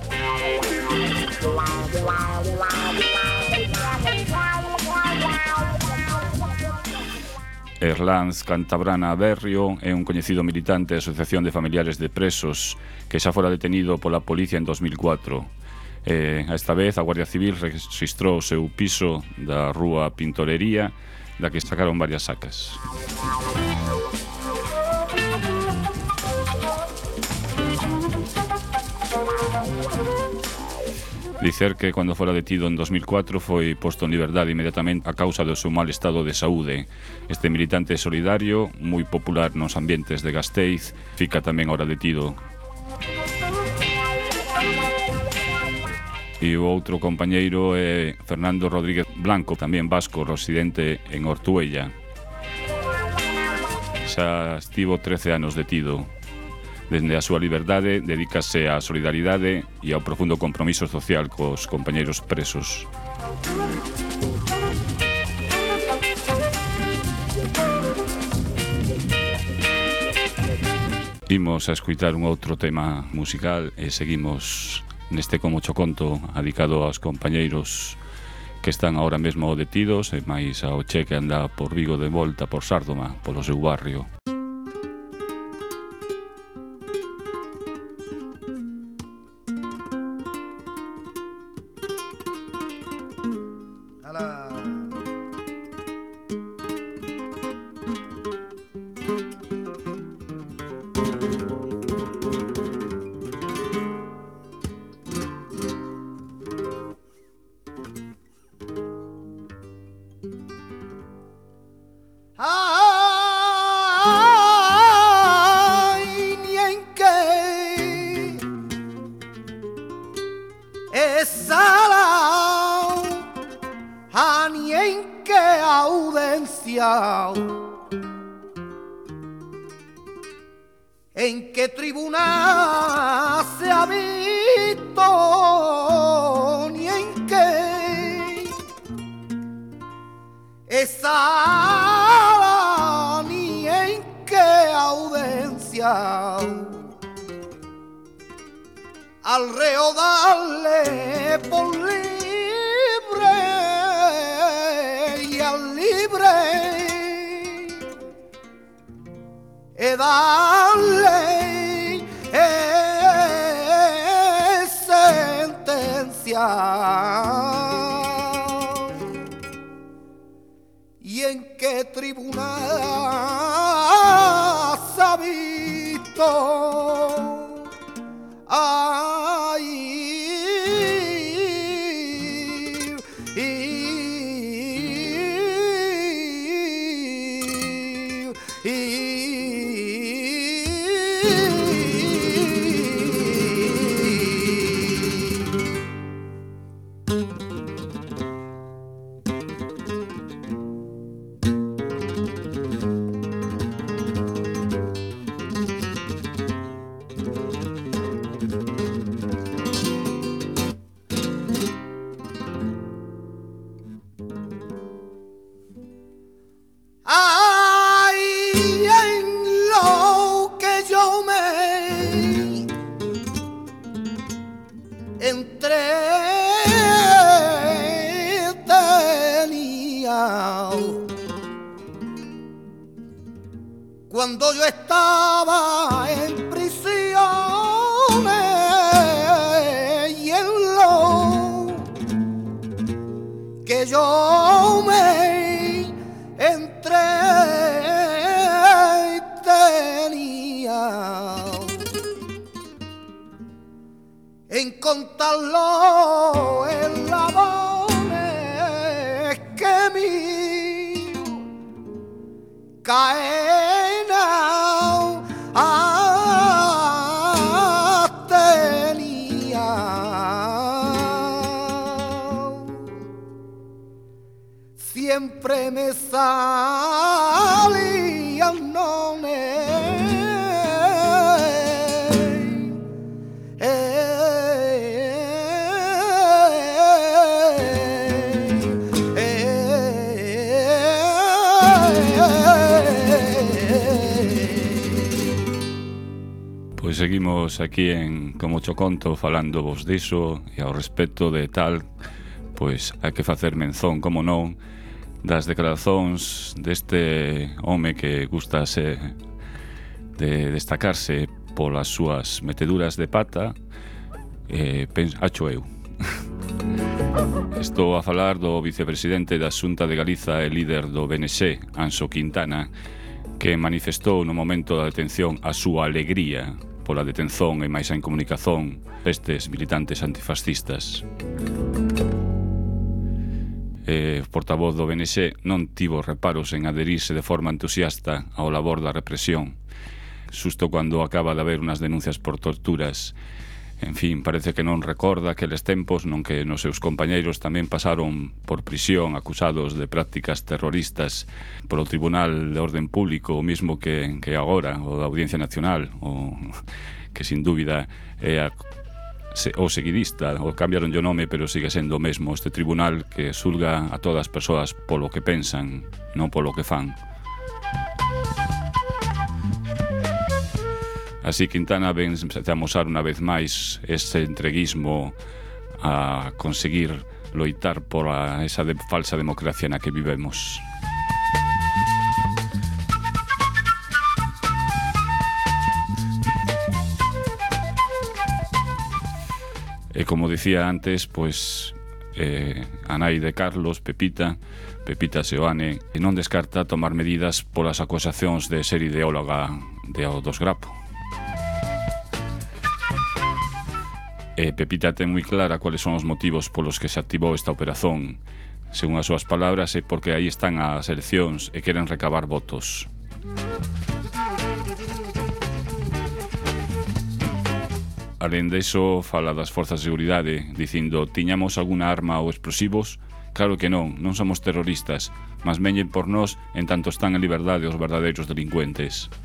Speaker 2: Erlanz Cantabrana Berrio é un coñecido militante da Asociación de Familiares de Presos que xa fora detenido pola policía en 2004. Esta vez a Guardia Civil registrou o seu piso da rúa Pintorería, da que sacaron varias sacas. Dicer que cando fora detido en 2004 foi posto en liberdade inmediatamente a causa do seu mal estado de saúde. Este militante solidario, moi popular nos ambientes de Gasteiz, fica tamén ahora detido. E o outro compañeiro é Fernando Rodríguez Blanco, tamén vasco, residente en Ortuella. Xa estivo 13 anos detido. Dende a súa liberdade, dedícase á solidaridade e ao profundo compromiso social cos compañeiros presos. Imos a escutar un outro tema musical e seguimos neste Como cho conto, dedicado aos compañeiros que están ahora mesmo detidos e máis ao Che que anda por Vigo de volta por Sárdoma, polo seu barrio.
Speaker 1: ¿En qué tribunal se ha visto ni en qué sala ni en qué audiencia al reo darle por libre y al libre darle sentencia. ¿Y en qué tribunal se ha visto? Ay, cuando yo estaba en prisión y en lo que yo me entretenía en contarlo en labones que mi caena tenía. Siempre me salían
Speaker 2: Pois seguimos aquí en Como Cho Conto falando vos diso e ao respecto de tal, pois hai que facer menzón, como non, das declaracións deste home que gustase de destacarse polas súas meteduras de pata, acho eu. Estou a falar do vicepresidente da Xunta de Galiza e líder do BNG, Anxo Quintana, que manifestou no momento da detención a súa alegría pola detención e máis a incomunicación destes militantes antifascistas. O portavoz do BNG non tivo reparos en adherirse de forma entusiasta ao labor da represión, xusto cando acaba de haber unhas denuncias por torturas. En fin, parece que non recorda aqueles tempos non que nos seus compañeiros tamén pasaron por prisión acusados de prácticas terroristas polo Tribunal de Orden Público, o mismo que agora, o da Audiencia Nacional, o que sin dúbida é o seguidista, o cambiaron o nome, pero sigue sendo o mesmo, este tribunal que xulga a todas as persoas polo que pensan, non polo que fan. Así Quintana ven a amosar unha vez máis ese entreguismo a conseguir loitar por esa falsa democracia na que vivemos. E como dicía antes, pois a nai de Carlos, Pepita Seoane, non descarta tomar medidas polas acusacións de ser ideóloga dos Grapo. Pepita ten moi clara cuáles son os motivos polos que se activou esta operación. Según as súas palabras, é porque aí están as eleccións e queren recabar votos. Alén diso, fala das forzas de seguridade, dicindo: tiñamos alguna arma ou explosivos? Claro que non somos terroristas, mas meñen por nós en tanto están en liberdade os verdadeiros delincuentes.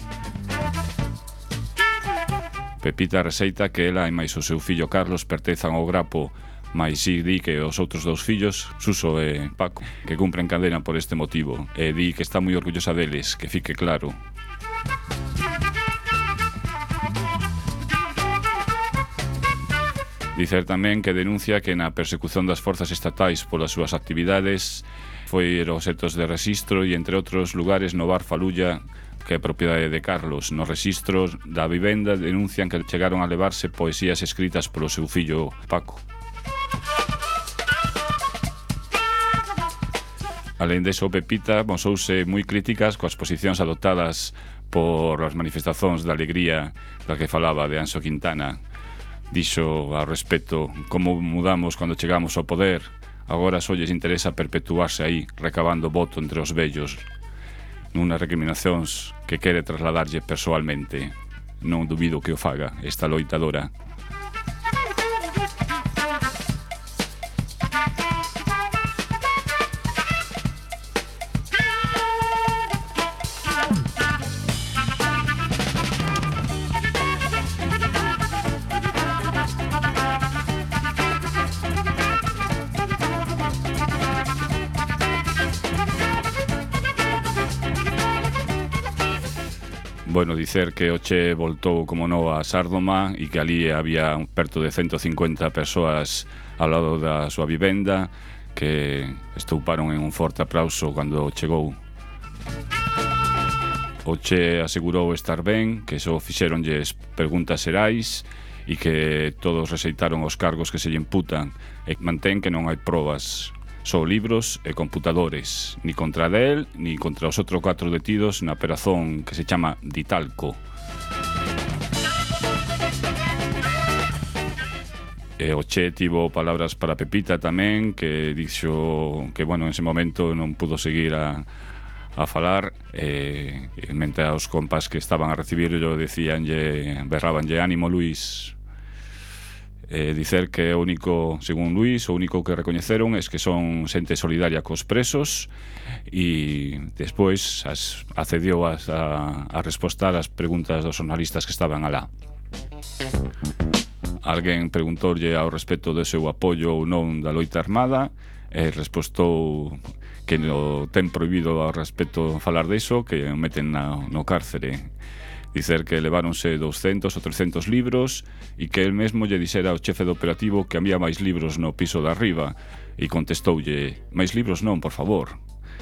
Speaker 2: Pepita receita que ela e máis o seu fillo Carlos pertenzan ao Grapo, mais si di que os outros dous fillos, Suso e Paco, que cumpren cadena por este motivo, e di que está moi orgullosa deles, que fique claro. Dicer tamén que denuncia que na persecución das forzas estatais polas súas actividades foi os actos de rexistro e entre outros lugares no bar Falulla, que é propiedade de Carlos. Nos registros da vivenda denuncian que chegaron a levarse poesías escritas polo seu fillo Paco. Alén deso, Pepita mosouse moi críticas coas posicións adoptadas por as manifestacións da alegría da que falaba de Anxo Quintana. Dixo ao respecto: como mudamos cando chegamos ao poder, agora só lles interesa perpetuarse aí, recabando voto entre os vellos, nunhas recriminacións que quere trasladarlle persoalmente. Non dubido que o faga esta loitadora. Bueno, dicer que o Che voltou, como non, a Sárdoma e que ali había perto de 150 persoas ao lado da súa vivenda que estouparon en un forte aplauso cando chegou. O Che asegurou estar ben, que só fixéronlles preguntas xerais e que todos rexeitaron os cargos que se lle imputan, e mantén que non hai probas, só libros e computadores, ni contra del, ni contra os outros 4 detidos na operación que se chama Ditalco. E o Che tivo palabras para Pepita tamén, que dixo que, bueno, en ese momento non pudo seguir a falar, mentre os compas que estaban a recibirlo decíanlle, berrábanlle ánimo Luís. Dicer que o único, según Luís, o único que recoñeceron é que son xente solidaria cos presos, e despois accedió a respostar as preguntas dos xornalistas que estaban alá. Alguén preguntoulle ao respecto do seu apoio ou non da loita armada, e respostou que no ten prohibido ao respecto falar diso, que o meten no cárcere. Dicer que leváronse 200 ou 300 libros e que el mesmo lle dixera ao chefe do operativo que había máis libros no piso de arriba, e contestoulle: máis libros non, por favor.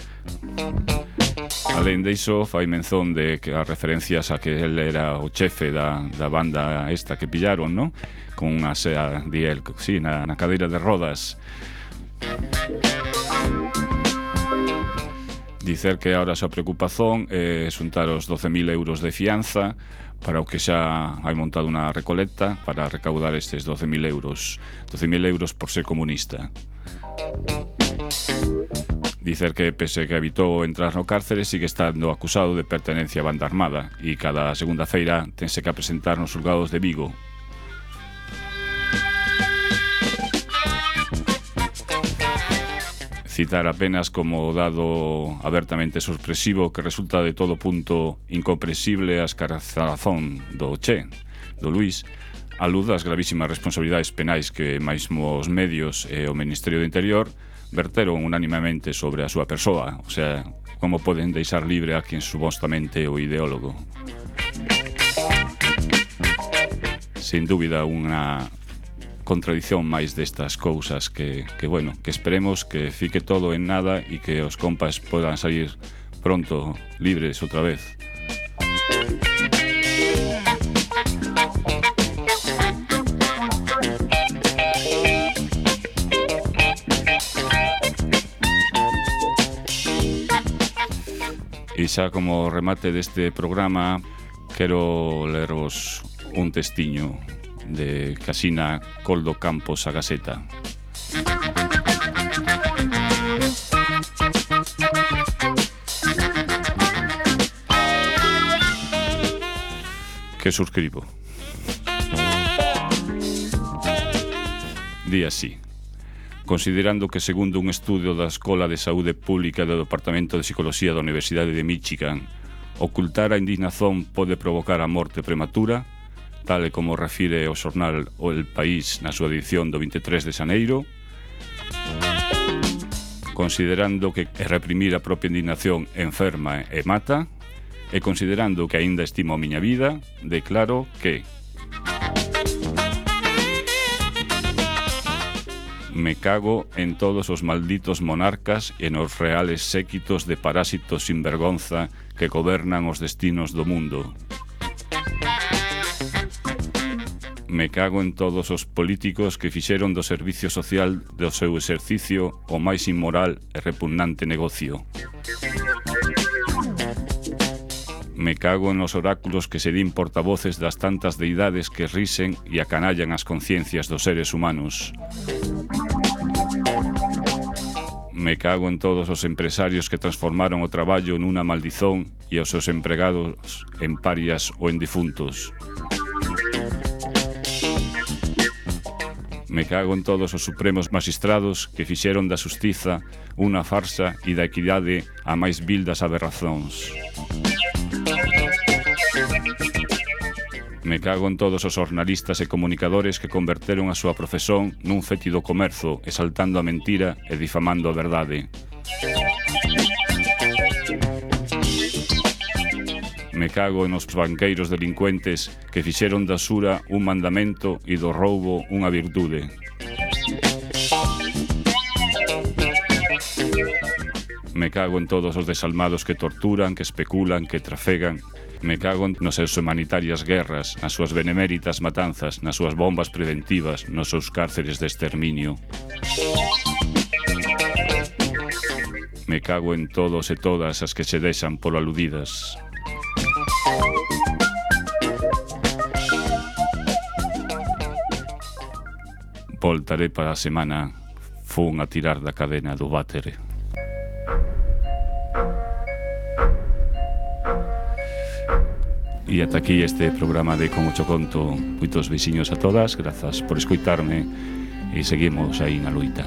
Speaker 2: Alén diso, fai menzón de que as referencias a que el era o chefe da banda esta que pillaron, ¿no? Con unha sea diel, sí, na cadeira de rodas. Dicer que ahora a súa preocupación é xuntar os 12.000 euros de fianza, para o que xa hai montado unha recolecta para recaudar estes 12.000 euros. 12.000 euros por ser comunista. Dicer que, pese que evitou entrar no cárcere, sigue estando acusado de pertenencia a banda armada, e cada segunda feira tense que presentar nos xulgados de Vigo. Citar apenas como dado abertamente sorpresivo que resulta de todo punto incomprensible a escarrazón do Che, do Luís, a luz das gravísimas responsabilidades penais que máismo os medios e o Ministerio do Interior verteron unánimamente sobre a súa persoa. O sea, como poden deixar libre a quien supostamente é o ideólogo? Sin dúbida, unha contradición máis destas cousas que bueno, que esperemos que fique todo en nada e que os compas podan salir pronto libres outra vez. E xa como remate deste programa, quero leros un testiño de Casina Coldo Campos a Gaceta. Que suscribo. Di así: considerando que, segundo un estudio da Escola de Saúde Pública do Departamento de Psicología da Universidade de Michigan, ocultar a indignación pode provocar a morte prematura, tal e como refire o xornal O El País na súa edición do 23 de xaneiro, considerando que reprimir a propia indignación enferma e mata, e considerando que aínda estimo a miña vida, declaro que me cago en todos os malditos monarcas e nos reales séquitos de parásitos sin vergonza que gobernan os destinos do mundo. Me cago en todos os políticos que fixeron do servicio social do seu exercicio o máis inmoral e repugnante negocio. Me cago en os oráculos que se din portavoces das tantas deidades que risen e acanallan as conciencias dos seres humanos. Me cago en todos os empresarios que transformaron o traballo nunha maldizón e os seus empregados en parias ou en difuntos. Me cago en todos os supremos magistrados que fixeron da xustiza unha farsa e da equidade a máis vil das aberrazóns. Me cago en todos os xornalistas e comunicadores que converteron a súa profesión nun fétido comerzo, exaltando a mentira e difamando a verdade. Me cago en os banqueiros delincuentes que fixeron da usura un mandamento e do roubo unha virtude. Me cago en todos os desalmados que torturan, que especulan, que trafegan. Me cago nas seus humanitarias guerras, nas súas beneméritas matanzas, nas súas bombas preventivas, nos seus cárceres de exterminio. Me cago en todos e todas as que se deixan polo aludidas. Voltaré para a semana. Fun a tirar da cadena do váter. E ata aquí este programa de Como cho conto. Moitos beixiños a todas, grazas por escoitarme e seguimos aí na loita.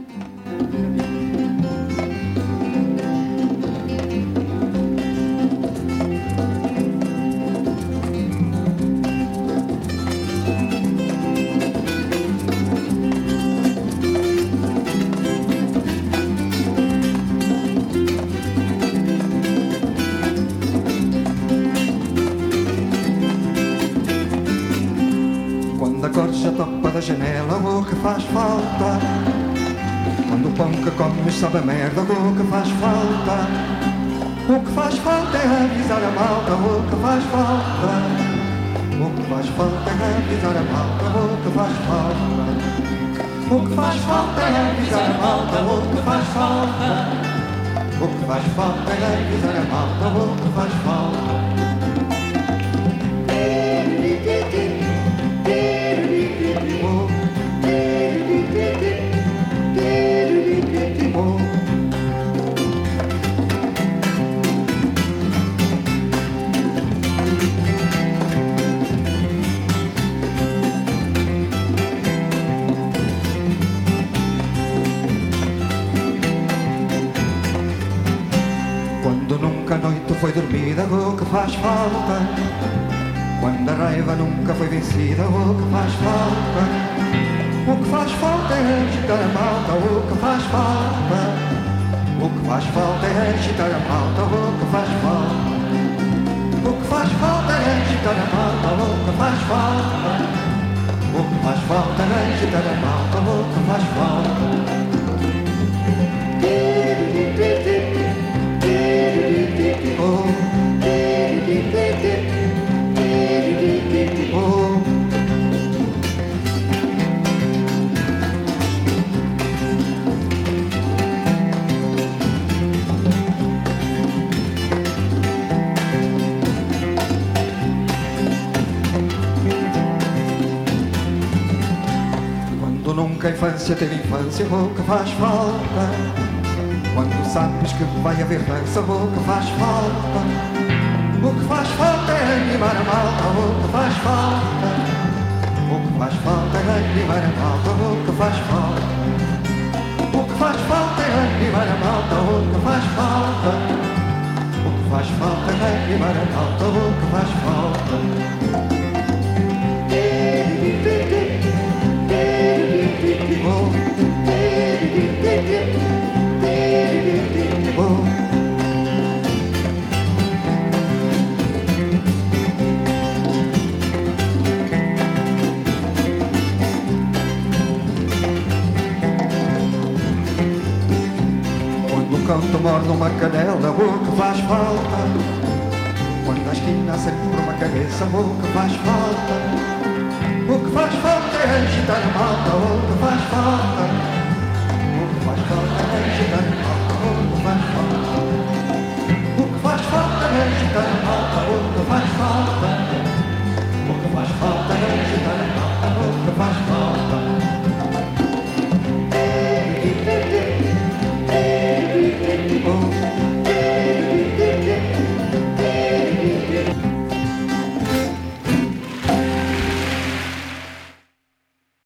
Speaker 1: Faz falta quando o pão que comes sabe a merda, o que faz falta. O que faz falta é avisar a malta, o que faz falta. O que faz falta é avisar a malta, o que faz falta. O que faz falta é avisar a malta, o que faz falta. O que faz falta é avisar a malta, o que faz falta. Quando nunca a noite foi dormida, o que faz falta. Quando a raiva nunca foi vencida, o que faz falta. O que faz falta é agitar a malta, o que faz falta. O que faz falta é agitar a malta, o que faz falta. O que faz falta é agitar a malta, o que faz falta. O que faz falta é agitar a malta, o que faz falta. Quando nunca a infância teve infância, o que faz falta. Quando sabes que vai haver dança, o que faz falta. O que faz falta é animar a malta, o que faz falta. O que faz falta é animar a malta, o que faz falta. O que faz falta é animar a malta, o que faz falta. O que faz falta é animar a malta, o que faz falta. Quando o canto morde uma canela, o que faz falta. Quando a esquina sempre uma cabeça, o que faz falta. O que faz falta é agitar a malta, o que faz